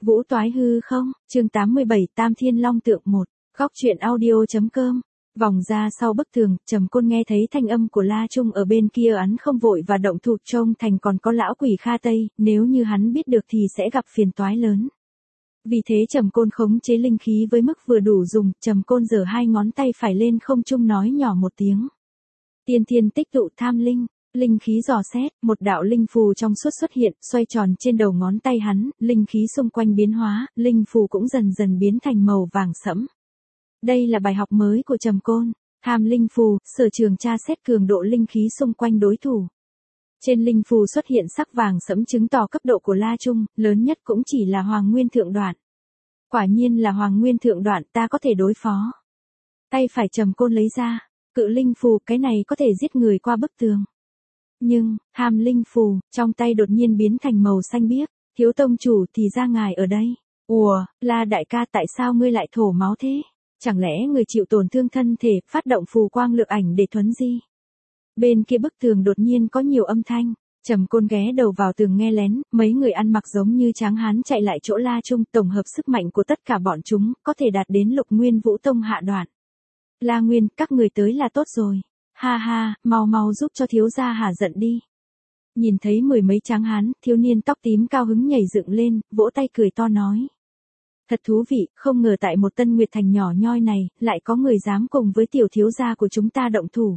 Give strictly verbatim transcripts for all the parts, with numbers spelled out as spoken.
Vũ toái hư không, chương tám mươi bảy Tam Thiên Long Tượng một, góc truyện audio.com. Vòng ra sau bức tường, Trầm Côn nghe thấy thanh âm của La Trung ở bên kia ắn không vội và động thủ trông thành còn có lão quỷ Kha Tây, nếu như hắn biết được thì sẽ gặp phiền toái lớn. Vì thế Trầm Côn khống chế linh khí với mức vừa đủ dùng, Trầm Côn giở hai ngón tay phải lên không trung nói nhỏ một tiếng. Tiên thiên tích tụ tham linh. Linh khí dò xét, một đạo linh phù trong suốt xuất hiện, xoay tròn trên đầu ngón tay hắn, linh khí xung quanh biến hóa, linh phù cũng dần dần biến thành màu vàng sẫm. Đây là bài học mới của Trầm Côn, tham linh phù, sở trường tra xét cường độ linh khí xung quanh đối thủ. Trên linh phù xuất hiện sắc vàng sẫm chứng tỏ cấp độ của La Trung, lớn nhất cũng chỉ là Hoàng Nguyên Thượng Đoạn. Quả nhiên là Hoàng Nguyên Thượng Đoạn, ta có thể đối phó. Tay phải Trầm Côn lấy ra, cự linh phù, cái này có thể giết người qua bức tường. Nhưng, hàm linh phù, trong tay đột nhiên biến thành màu xanh biếc, thiếu tông chủ thì ra ngài ở đây. Ùa, La đại ca tại sao ngươi lại thổ máu thế? Chẳng lẽ người chịu tổn thương thân thể, phát động phù quang lực ảnh để thuấn di? Bên kia bức tường đột nhiên có nhiều âm thanh, Trầm Côn ghé đầu vào tường nghe lén, mấy người ăn mặc giống như tráng hán chạy lại chỗ La Trung, tổng hợp sức mạnh của tất cả bọn chúng, có thể đạt đến Lục Nguyên Vũ Tông hạ đoạn. La Nguyên, các người tới là tốt rồi. Ha ha, mau mau giúp cho thiếu gia hả giận đi. Nhìn thấy mười mấy tráng hán, thiếu niên tóc tím cao hứng nhảy dựng lên, vỗ tay cười to nói. Thật thú vị, không ngờ tại một Tân Nguyệt Thành nhỏ nhoi này, lại có người dám cùng với tiểu thiếu gia của chúng ta động thủ.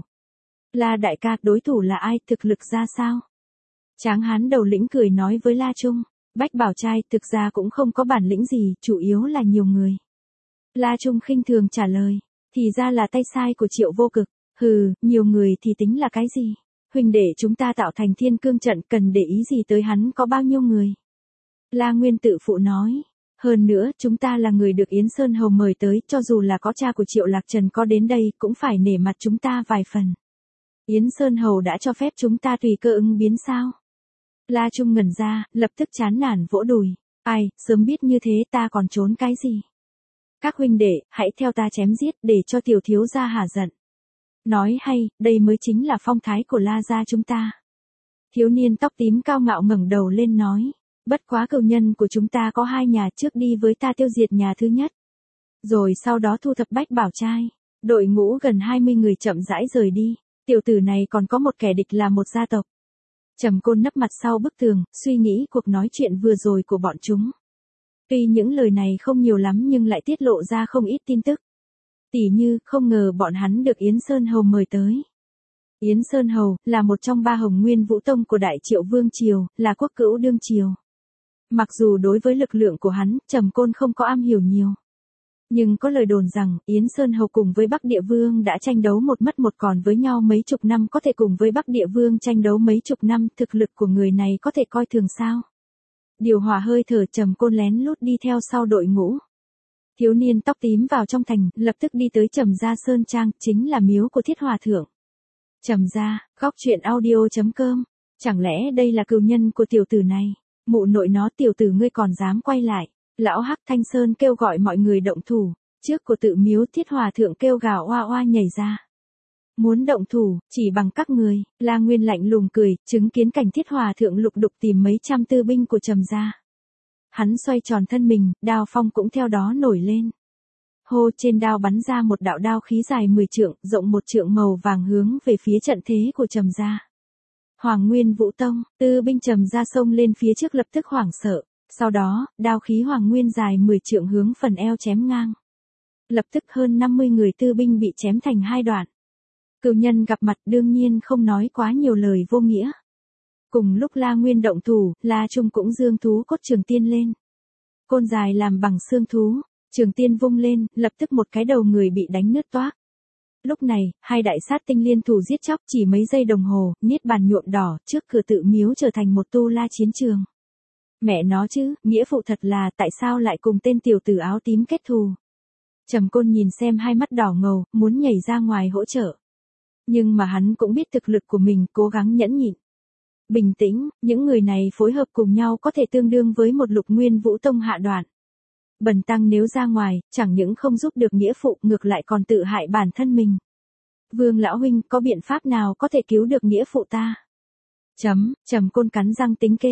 La đại ca, đối thủ là ai, thực lực ra sao? Tráng hán đầu lĩnh cười nói với La Trung, Bách Bảo trai thực ra cũng không có bản lĩnh gì, chủ yếu là nhiều người. La Trung khinh thường trả lời, thì ra là tay sai của Triệu Vô Cực. Hừ, nhiều người thì tính là cái gì? Huynh đệ chúng ta tạo thành thiên cương trận cần để ý gì tới hắn có bao nhiêu người? La Nguyên tự phụ nói. Hơn nữa, chúng ta là người được Yến Sơn Hầu mời tới, cho dù là có cha của Triệu Lạc Trần có đến đây, cũng phải nể mặt chúng ta vài phần. Yến Sơn Hầu đã cho phép chúng ta tùy cơ ứng biến sao? La Trung ngẩn ra, lập tức chán nản vỗ đùi. Ai, sớm biết như thế ta còn trốn cái gì? Các huynh đệ, hãy theo ta chém giết để cho tiểu thiếu gia hả giận. Nói hay, đây mới chính là phong thái của La gia chúng ta. Thiếu niên tóc tím cao ngạo ngẩng đầu lên nói, bất quá cựu nhân của chúng ta có hai nhà, trước đi với ta tiêu diệt nhà thứ nhất. Rồi sau đó thu thập Bách Bảo trai. Đội ngũ gần hai mươi người chậm rãi rời đi, tiểu tử này còn có một kẻ địch là một gia tộc. Trầm Côn nấp mặt sau bức tường, suy nghĩ cuộc nói chuyện vừa rồi của bọn chúng. Tuy những lời này không nhiều lắm nhưng lại tiết lộ ra không ít tin tức. Tỉ như, không ngờ bọn hắn được Yến Sơn Hầu mời tới. Yến Sơn Hầu, là một trong ba Hồng Nguyên Vũ Tông của Đại Triệu Vương Triều, là quốc cữu đương triều. Mặc dù đối với lực lượng của hắn, Trầm Côn không có am hiểu nhiều. Nhưng có lời đồn rằng, Yến Sơn Hầu cùng với Bắc Địa Vương đã tranh đấu một mất một còn với nhau mấy chục năm, có thể cùng với Bắc Địa Vương tranh đấu mấy chục năm, thực lực của người này có thể coi thường sao. Điều hòa hơi thở, Trầm Côn lén lút đi theo sau đội ngũ. Thiếu niên tóc tím vào trong thành, lập tức đi tới Trầm Gia Sơn Trang, chính là miếu của Thiết Hòa Thượng. Trầm Gia, góc truyện audio.com, chẳng lẽ đây là cừu nhân của tiểu tử này? Mụ nội nó, tiểu tử ngươi còn dám quay lại? Lão Hắc Thanh Sơn kêu gọi mọi người động thủ, trước của tự miếu Thiết Hòa Thượng kêu gào oa oa nhảy ra. Muốn động thủ, chỉ bằng các người. La Nguyên lạnh lùng cười, chứng kiến cảnh Thiết Hòa Thượng lục đục tìm mấy trăm tư binh của Trầm Gia. Hắn xoay tròn thân mình, đao phong cũng theo đó nổi lên. Hô, trên đao bắn ra một đạo đao khí dài mười trượng, rộng một trượng màu vàng hướng về phía trận thế của Trầm Gia. Hoàng Nguyên Vũ Tông, tư binh Trầm Gia xông lên phía trước lập tức hoảng sợ. Sau đó, đao khí Hoàng Nguyên dài mười trượng hướng phần eo chém ngang. Lập tức hơn năm mươi người tư binh bị chém thành hai đoạn. Cừu nhân gặp mặt đương nhiên không nói quá nhiều lời vô nghĩa. Cùng lúc La Nguyên động thủ, La Trung cũng giương thú cốt trường tiên lên. Côn dài làm bằng xương thú, trường tiên vung lên, lập tức một cái đầu người bị đánh nứt toác. Lúc này, hai đại sát tinh liên thủ giết chóc chỉ mấy giây đồng hồ, niết bàn nhuộm đỏ, trước cửa tự miếu trở thành một tu la chiến trường. Mẹ nó chứ, nghĩa phụ thật là, tại sao lại cùng tên tiểu tử áo tím kết thù? Trầm Côn nhìn xem hai mắt đỏ ngầu, muốn nhảy ra ngoài hỗ trợ. Nhưng mà hắn cũng biết thực lực của mình, cố gắng nhẫn nhịn. Bình tĩnh, những người này phối hợp cùng nhau có thể tương đương với một Lục Nguyên Vũ Tông hạ đoạn. Bần tăng nếu ra ngoài, chẳng những không giúp được nghĩa phụ, ngược lại còn tự hại bản thân mình. Vương lão huynh, có biện pháp nào có thể cứu được nghĩa phụ ta? Chấm, Trầm Côn cắn răng tính kế.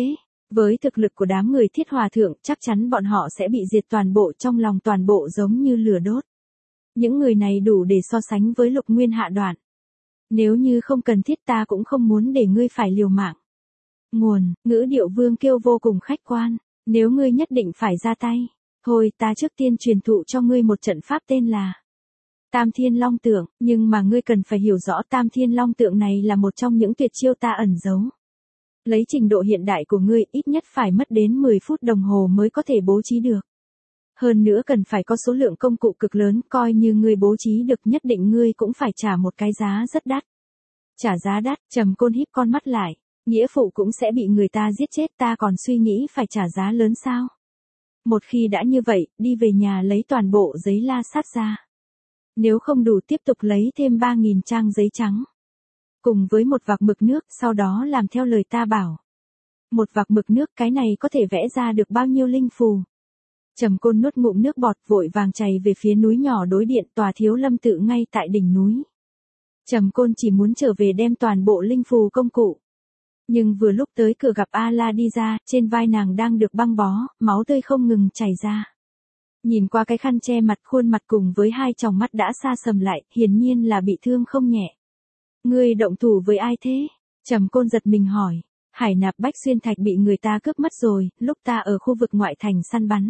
Với thực lực của đám người Thiết Hòa thượng, chắc chắn bọn họ sẽ bị diệt toàn bộ, trong lòng toàn bộ giống như lửa đốt. Những người này đủ để so sánh với Lục Nguyên Hạ Đoạn. Nếu như không cần thiết ta cũng không muốn để ngươi phải liều mạng. Nguồn, ngữ điệu Vương Kiêu vô cùng khách quan. Nếu ngươi nhất định phải ra tay, thôi ta trước tiên truyền thụ cho ngươi một trận pháp tên là Tam Thiên Long Tượng, nhưng mà ngươi cần phải hiểu rõ Tam Thiên Long Tượng này là một trong những tuyệt chiêu ta ẩn giấu. Lấy trình độ hiện đại của ngươi, ít nhất phải mất đến mười phút đồng hồ mới có thể bố trí được. Hơn nữa cần phải có số lượng công cụ cực lớn, coi như ngươi bố trí được nhất định ngươi cũng phải trả một cái giá rất đắt. Trả giá đắt, Trầm Côn híp con mắt lại, nghĩa phụ cũng sẽ bị người ta giết chết, ta còn suy nghĩ phải trả giá lớn sao? Một khi đã như vậy, đi về nhà lấy toàn bộ giấy la sát ra. Nếu không đủ tiếp tục lấy thêm ba nghìn trang giấy trắng. Cùng với một vạc mực nước, sau đó làm theo lời ta bảo. Một vạc mực nước, cái này có thể vẽ ra được bao nhiêu linh phù? Trầm Côn nuốt ngụm nước bọt, vội vàng chạy về phía núi nhỏ đối điện tòa Thiếu Lâm tự ngay tại đỉnh núi. Trầm Côn chỉ muốn trở về đem toàn bộ linh phù công cụ. Nhưng vừa lúc tới cửa gặp A-la đi ra, trên vai nàng đang được băng bó, máu tươi không ngừng chảy ra. Nhìn qua cái khăn che mặt, khuôn mặt cùng với hai tròng mắt đã xa sầm lại, hiển nhiên là bị thương không nhẹ. Ngươi động thủ với ai thế? Trầm Côn giật mình hỏi. Hải Nạp Bách Xuyên Thạch bị người ta cướp mất rồi, lúc ta ở khu vực ngoại thành săn bắn.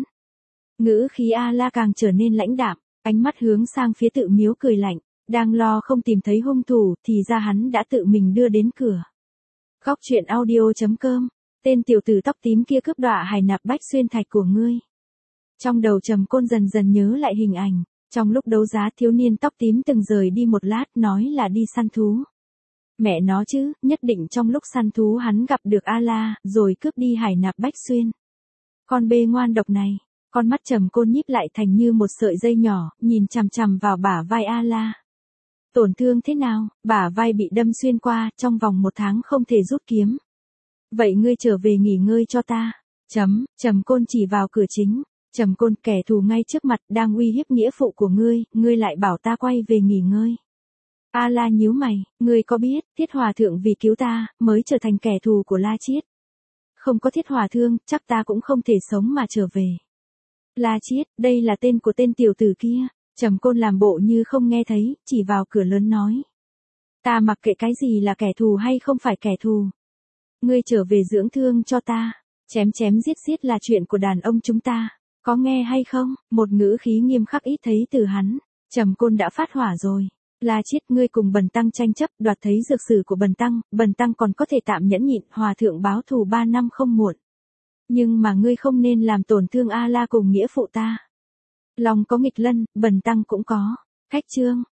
Ngữ khí A-la càng trở nên lãnh đạm, ánh mắt hướng sang phía tự miếu cười lạnh, đang lo không tìm thấy hung thủ, thì ra hắn đã tự mình đưa đến cửa. Góc truyện audio chấm com, tên tiểu tử tóc tím kia cướp đoạt Hải Nạp Bách Xuyên Thạch của ngươi. Trong đầu Trầm Côn dần dần nhớ lại hình ảnh, trong lúc đấu giá thiếu niên tóc tím từng rời đi một lát nói là đi săn thú. Mẹ nó chứ, nhất định trong lúc săn thú hắn gặp được A-la, rồi cướp đi Hải Nạp Bách Xuyên. Con bê ngoan độc này, con mắt Trầm Côn nhíp lại thành như một sợi dây nhỏ, nhìn chằm chằm vào bả vai A-la. Tổn thương thế nào? Bả vai bị đâm xuyên qua, trong vòng một tháng không thể rút kiếm. Vậy ngươi trở về nghỉ ngơi cho ta. Chấm, Trầm Côn chỉ vào cửa chính. Trầm Côn, kẻ thù ngay trước mặt, đang uy hiếp nghĩa phụ của ngươi, ngươi lại bảo ta quay về nghỉ ngơi. A-la nhíu mày, ngươi có biết, Thiết Hòa thượng vì cứu ta, mới trở thành kẻ thù của La Chiết. Không có Thiết Hòa thương, chắc ta cũng không thể sống mà trở về. La Chiết, đây là tên của tên tiểu tử kia. Trầm Côn làm bộ như không nghe thấy, chỉ vào cửa lớn nói. Ta mặc kệ cái gì là kẻ thù hay không phải kẻ thù. Ngươi trở về dưỡng thương cho ta. Chém chém giết giết là chuyện của đàn ông chúng ta. Có nghe hay không? Một ngữ khí nghiêm khắc ít thấy từ hắn. Trầm Côn đã phát hỏa rồi. La Chiết, ngươi cùng Bần Tăng tranh chấp, đoạt thấy dược sử của Bần Tăng, Bần Tăng còn có thể tạm nhẫn nhịn, Hòa thượng báo thù ba năm không muộn. Nhưng mà ngươi không nên làm tổn thương A-la cùng nghĩa phụ ta. Lòng có nghịch lân, Bần Tăng cũng có. Khách trương,